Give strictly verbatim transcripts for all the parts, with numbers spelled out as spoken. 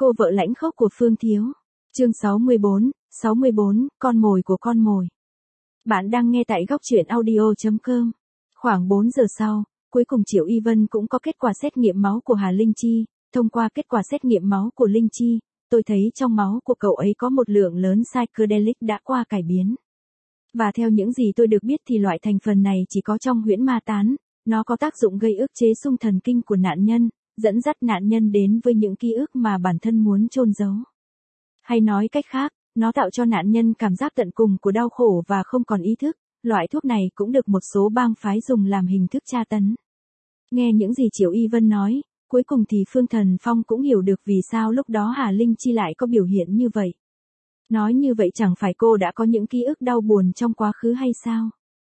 cô vợ lãnh khốc của Phương Thiếu. Chương sáu mươi bốn, sáu mươi bốn, con mồi của con mồi. Bạn đang nghe tại góc truyện audio chấm com. Khoảng bốn giờ sau, cuối cùng Triệu Y Vân cũng có kết quả xét nghiệm máu của Hà Linh Chi. Thông qua kết quả xét nghiệm máu của Linh Chi, tôi thấy trong máu của cậu ấy có một lượng lớn psychedelic đã qua cải biến. Và theo những gì tôi được biết thì loại thành phần này chỉ có trong huyễn ma tán, nó có tác dụng gây ức chế xung thần kinh của nạn nhân, dẫn dắt nạn nhân đến với những ký ức mà bản thân muốn chôn giấu. Hay nói cách khác, nó tạo cho nạn nhân cảm giác tận cùng của đau khổ và không còn ý thức. Loại thuốc này cũng được một số bang phái dùng làm hình thức tra tấn. Nghe những gì Triệu Y Vân nói, cuối cùng thì Phương Thần Phong cũng hiểu được vì sao lúc đó Hà Linh Chi lại có biểu hiện như vậy. Nói như vậy chẳng phải cô đã có những ký ức đau buồn trong quá khứ hay sao?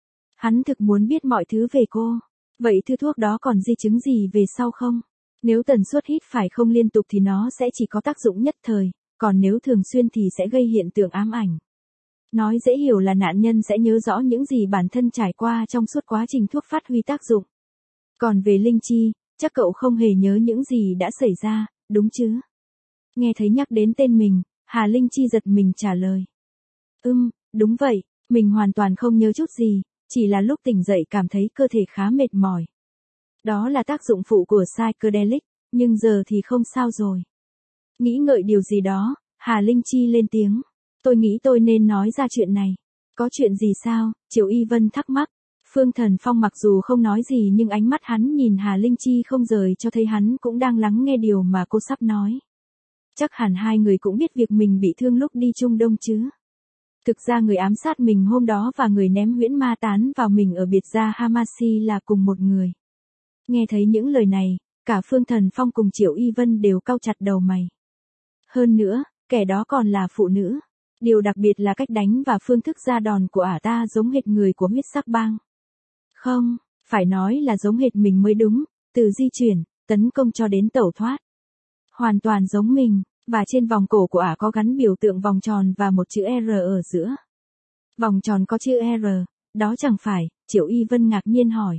Hắn thực muốn biết mọi thứ về cô. Vậy thứ thuốc đó còn di chứng gì về sau không? Nếu tần suất hít phải không liên tục thì nó sẽ chỉ có tác dụng nhất thời, còn nếu thường xuyên thì sẽ gây hiện tượng ám ảnh. Nói dễ hiểu là nạn nhân sẽ nhớ rõ những gì bản thân trải qua trong suốt quá trình thuốc phát huy tác dụng. Còn về Linh Chi, chắc cậu không hề nhớ những gì đã xảy ra, đúng chứ? Nghe thấy nhắc đến tên mình, Hà Linh Chi giật mình trả lời. Ừm, đúng vậy, mình hoàn toàn không nhớ chút gì, chỉ là lúc tỉnh dậy cảm thấy cơ thể khá mệt mỏi. Đó là tác dụng phụ của psychedelic, nhưng giờ thì không sao rồi. Nghĩ ngợi điều gì đó, Hà Linh Chi lên tiếng. Tôi nghĩ tôi nên nói ra chuyện này. Có chuyện gì sao? Triệu Y Vân thắc mắc. Phương Thần Phong mặc dù không nói gì nhưng ánh mắt hắn nhìn Hà Linh Chi không rời cho thấy hắn cũng đang lắng nghe điều mà cô sắp nói. Chắc hẳn hai người cũng biết việc mình bị thương lúc đi Trung Đông chứ. Thực ra người ám sát mình hôm đó và người ném huyễn ma tán vào mình ở biệt gia Hamasi là cùng một người. Nghe thấy những lời này, cả Phương Thần Phong cùng Triệu Y Vân đều cau chặt đầu mày. Hơn nữa, kẻ đó còn là phụ nữ. Điều đặc biệt là cách đánh và phương thức ra đòn của ả ta giống hệt người của huyết sắc bang. Không, phải nói là giống hệt mình mới đúng, từ di chuyển, tấn công cho đến tẩu thoát. Hoàn toàn giống mình, và trên vòng cổ của ả có gắn biểu tượng vòng tròn và một chữ R ở giữa. Vòng tròn có chữ R, đó chẳng phải, Triệu Y Vân ngạc nhiên hỏi.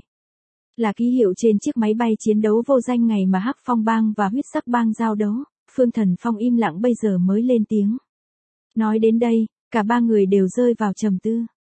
Là ký hiệu trên chiếc máy bay chiến đấu vô danh ngày mà Hắc Phong bang và huyết sắc bang giao đấu. Phương Thần Phong im lặng bây giờ mới lên tiếng. Nói đến đây, cả ba người đều rơi vào trầm tư.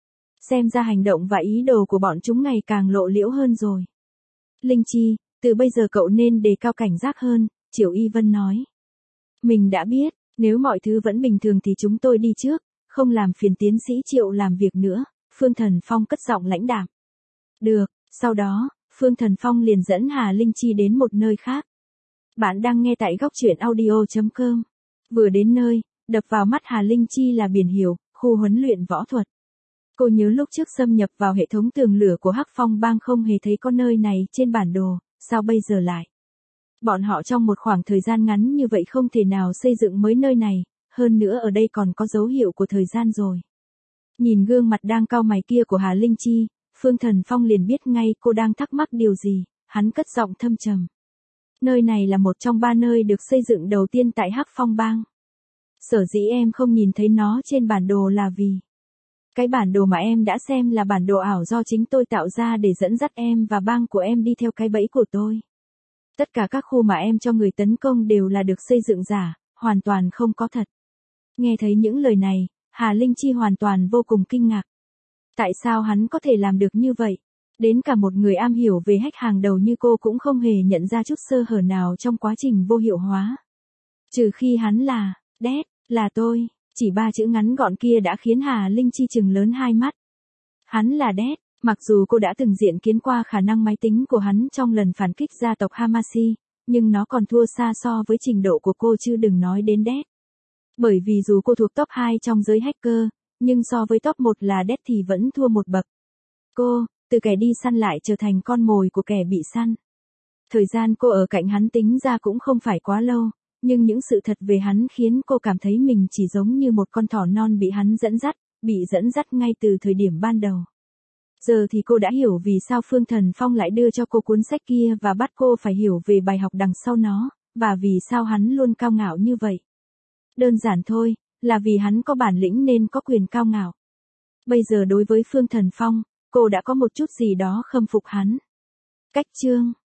Xem ra hành động và ý đồ của bọn chúng ngày càng lộ liễu hơn rồi. Linh Chi, từ bây giờ cậu nên đề cao cảnh giác hơn, Triệu Y Vân nói. Mình đã biết, nếu mọi thứ vẫn bình thường thì chúng tôi đi trước, không làm phiền tiến sĩ Triệu làm việc nữa, Phương Thần Phong cất giọng lãnh đạm. Được, sau đó, Phương Thần Phong liền dẫn Hà Linh Chi đến một nơi khác. Bạn đang nghe tại góc truyện audio chấm com. Vừa đến nơi, đập vào mắt Hà Linh Chi là biển hiệu, khu huấn luyện võ thuật. Cô nhớ lúc trước xâm nhập vào hệ thống tường lửa của Hắc Phong bang không hề thấy có nơi này trên bản đồ, sao bây giờ lại? Bọn họ trong một khoảng thời gian ngắn như vậy không thể nào xây dựng mới nơi này, hơn nữa ở đây còn có dấu hiệu của thời gian rồi. Nhìn gương mặt đang cau mày kia của Hà Linh Chi, Phương Thần Phong liền biết ngay cô đang thắc mắc điều gì, hắn cất giọng thâm trầm. Nơi này là một trong ba nơi được xây dựng đầu tiên tại Hắc Phong bang. Sở dĩ em không nhìn thấy nó trên bản đồ là vì cái bản đồ mà em đã xem là bản đồ ảo do chính tôi tạo ra để dẫn dắt em và bang của em đi theo cái bẫy của tôi. Tất cả các khu mà em cho người tấn công đều là được xây dựng giả, hoàn toàn không có thật. Nghe thấy những lời này, Hà Linh Chi hoàn toàn vô cùng kinh ngạc. Tại sao hắn có thể làm được như vậy? Đến cả một người am hiểu về hack hàng đầu như cô cũng không hề nhận ra chút sơ hở nào trong quá trình vô hiệu hóa. Trừ khi hắn là, Đét, là tôi, chỉ ba chữ ngắn gọn kia đã khiến Hà Linh Chi trừng lớn hai mắt. Hắn là Đét, mặc dù cô đã từng diện kiến qua khả năng máy tính của hắn trong lần phản kích gia tộc Hamasi, nhưng nó còn thua xa so với trình độ của cô chứ đừng nói đến Đét. Bởi vì dù cô thuộc top hai trong giới hacker, nhưng so với top một là Đét thì vẫn thua một bậc. Cô, từ kẻ đi săn lại trở thành con mồi của kẻ bị săn. Thời gian cô ở cạnh hắn tính ra cũng không phải quá lâu, nhưng những sự thật về hắn khiến cô cảm thấy mình chỉ giống như một con thỏ non bị hắn dẫn dắt, bị dẫn dắt ngay từ thời điểm ban đầu. Giờ thì cô đã hiểu vì sao Phương Thần Phong lại đưa cho cô cuốn sách kia và bắt cô phải hiểu về bài học đằng sau nó, và vì sao hắn luôn cao ngạo như vậy. Đơn giản thôi, là vì hắn có bản lĩnh nên có quyền cao ngạo. Bây giờ đối với Phương Thần Phong, cô đã có một chút gì đó khâm phục hắn. Cách chương